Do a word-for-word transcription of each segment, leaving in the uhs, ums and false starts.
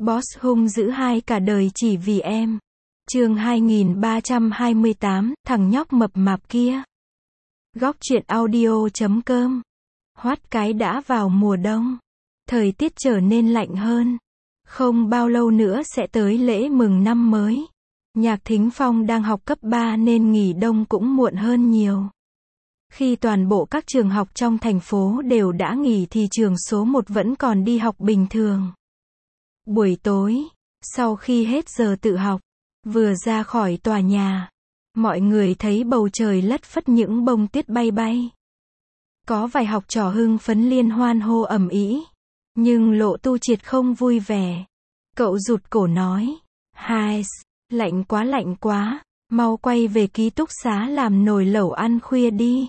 Boss hung dữ hai cả đời chỉ vì em. Chương hai nghìn ba trăm hai mươi tám, thằng nhóc mập mạp kia. Góc truyện audio chấm com. Hoắt cái đã vào mùa đông. Thời tiết trở nên lạnh hơn. Không bao lâu nữa sẽ tới lễ mừng năm mới. Nhạc Thính Phong đang học cấp ba nên nghỉ đông cũng muộn hơn nhiều. Khi toàn bộ các trường học trong thành phố đều đã nghỉ thì trường số một vẫn còn đi học bình thường. Buổi tối, sau khi hết giờ tự học, vừa ra khỏi tòa nhà, mọi người thấy bầu trời lất phất những bông tuyết bay bay. Có vài học trò hưng phấn liên hoan hô ầm ĩ, nhưng Lộ Tu Triệt không vui vẻ. Cậu rụt cổ nói, hai, lạnh quá lạnh quá, mau quay về ký túc xá làm nồi lẩu ăn khuya đi.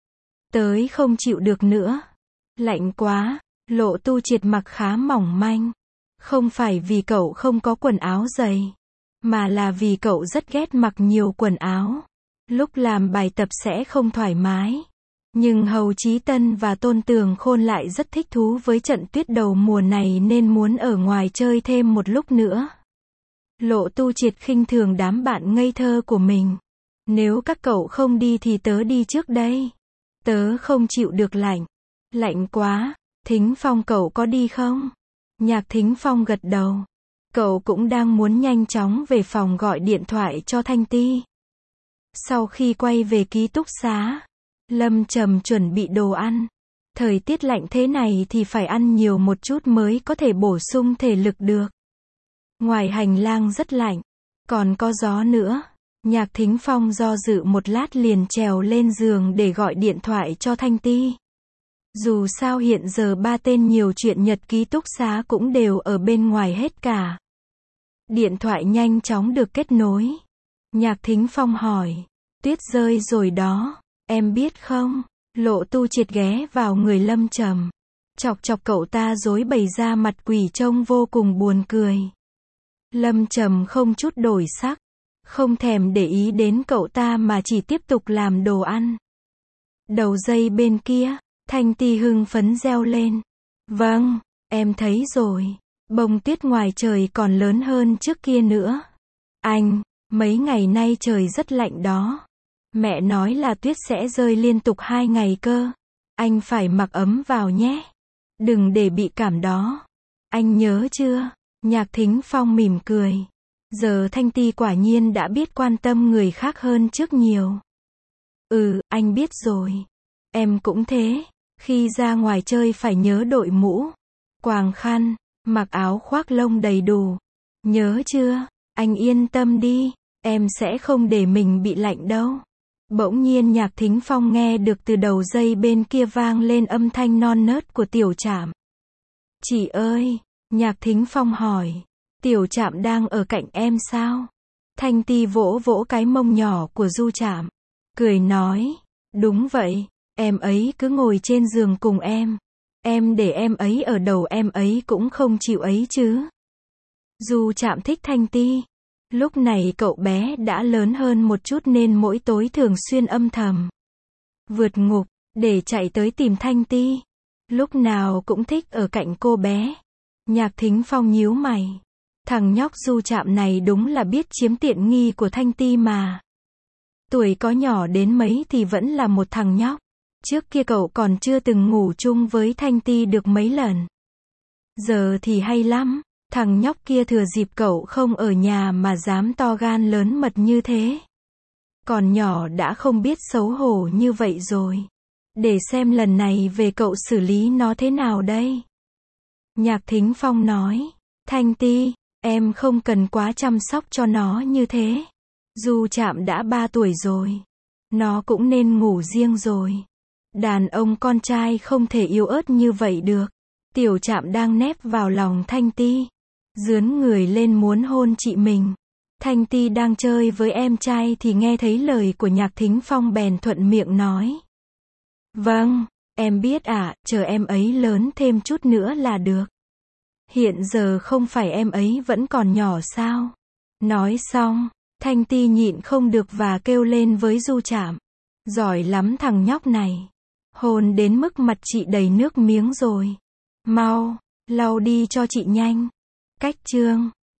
Tới không chịu được nữa. Lạnh quá, Lộ Tu Triệt mặc khá mỏng manh. Không phải vì cậu không có quần áo dày, mà là vì cậu rất ghét mặc nhiều quần áo. Lúc làm bài tập sẽ không thoải mái. Nhưng Hầu Chí Tân và Tôn Tường Khôn lại rất thích thú với trận tuyết đầu mùa này nên muốn ở ngoài chơi thêm một lúc nữa. Lộ Tu Triệt khinh thường đám bạn ngây thơ của mình. Nếu các cậu không đi thì tớ đi trước đây. Tớ không chịu được lạnh. Lạnh quá, Thính Phong cậu có đi không? Nhạc Thính Phong gật đầu. Cậu cũng đang muốn nhanh chóng về phòng gọi điện thoại cho Thanh Ti. Sau khi quay về ký túc xá, Lâm Trầm chuẩn bị đồ ăn. Thời tiết lạnh thế này thì phải ăn nhiều một chút mới có thể bổ sung thể lực được. Ngoài hành lang rất lạnh, còn có gió nữa. Nhạc Thính Phong do dự một lát liền trèo lên giường để gọi điện thoại cho Thanh Ti. Dù sao hiện giờ ba tên nhiều chuyện nhật ký túc xá cũng đều ở bên ngoài hết cả. Điện thoại nhanh chóng được kết nối. Nhạc Thính Phong hỏi, tuyết rơi rồi đó, em biết không? Lộ Tu Triệt ghé vào người Lâm Trầm, chọc chọc cậu ta rối bày ra mặt quỷ trông vô cùng buồn cười. Lâm Trầm không chút đổi sắc, không thèm để ý đến cậu ta mà chỉ tiếp tục làm đồ ăn. Đầu dây bên kia, Thanh Ti hưng phấn reo lên. Vâng, em thấy rồi. Bông tuyết ngoài trời còn lớn hơn trước kia nữa. Anh, mấy ngày nay trời rất lạnh đó. Mẹ nói là tuyết sẽ rơi liên tục hai ngày cơ. Anh phải mặc ấm vào nhé. Đừng để bị cảm đó. Anh nhớ chưa? Nhạc Thính Phong mỉm cười. Giờ Thanh Ti quả nhiên đã biết quan tâm người khác hơn trước nhiều. Ừ, anh biết rồi. Em cũng thế. Khi ra ngoài chơi phải nhớ đội mũ, quàng khăn, mặc áo khoác lông đầy đủ. Nhớ chưa? Anh yên tâm đi, em sẽ không để mình bị lạnh đâu. Bỗng nhiên Nhạc Thính Phong nghe được từ đầu dây bên kia vang lên âm thanh non nớt của Tiểu Trạm. Chị ơi, Nhạc Thính Phong hỏi, Tiểu Trạm đang ở cạnh em sao? Thanh Ti vỗ vỗ cái mông nhỏ của Du Trạm, cười nói, đúng vậy. Em ấy cứ ngồi trên giường cùng em. Em để em ấy ở đầu em ấy cũng không chịu ấy chứ. Du Trạm thích Thanh Ti. Lúc này cậu bé đã lớn hơn một chút nên mỗi tối thường xuyên âm thầm vượt ngục, để chạy tới tìm Thanh Ti. Lúc nào cũng thích ở cạnh cô bé. Nhạc Thính Phong nhíu mày. Thằng nhóc Du Trạm này đúng là biết chiếm tiện nghi của Thanh Ti mà. Tuổi có nhỏ đến mấy thì vẫn là một thằng nhóc. Trước kia cậu còn chưa từng ngủ chung với Thanh Ti được mấy lần. Giờ thì hay lắm, thằng nhóc kia thừa dịp cậu không ở nhà mà dám to gan lớn mật như thế. Còn nhỏ đã không biết xấu hổ như vậy rồi. Để xem lần này về cậu xử lý nó thế nào đây. Nhạc Thính Phong nói, Thanh Ti, em không cần quá chăm sóc cho nó như thế. Du Trạm đã ba tuổi rồi. Nó cũng nên ngủ riêng rồi. Đàn ông con trai không thể yếu ớt như vậy được. Tiểu Trạm đang nép vào lòng Thanh Ti, dướn người lên muốn hôn chị mình. Thanh Ti đang chơi với em trai thì nghe thấy lời của Nhạc Thính Phong bèn thuận miệng nói. Vâng, em biết ạ, à, chờ em ấy lớn thêm chút nữa là được. Hiện giờ không phải em ấy vẫn còn nhỏ sao? Nói xong, Thanh Ti nhịn không được và kêu lên với Du Trạm. Giỏi lắm thằng nhóc này. Hôn đến mức mặt chị đầy nước miếng rồi. Mau, lau đi cho chị nhanh. Cách chương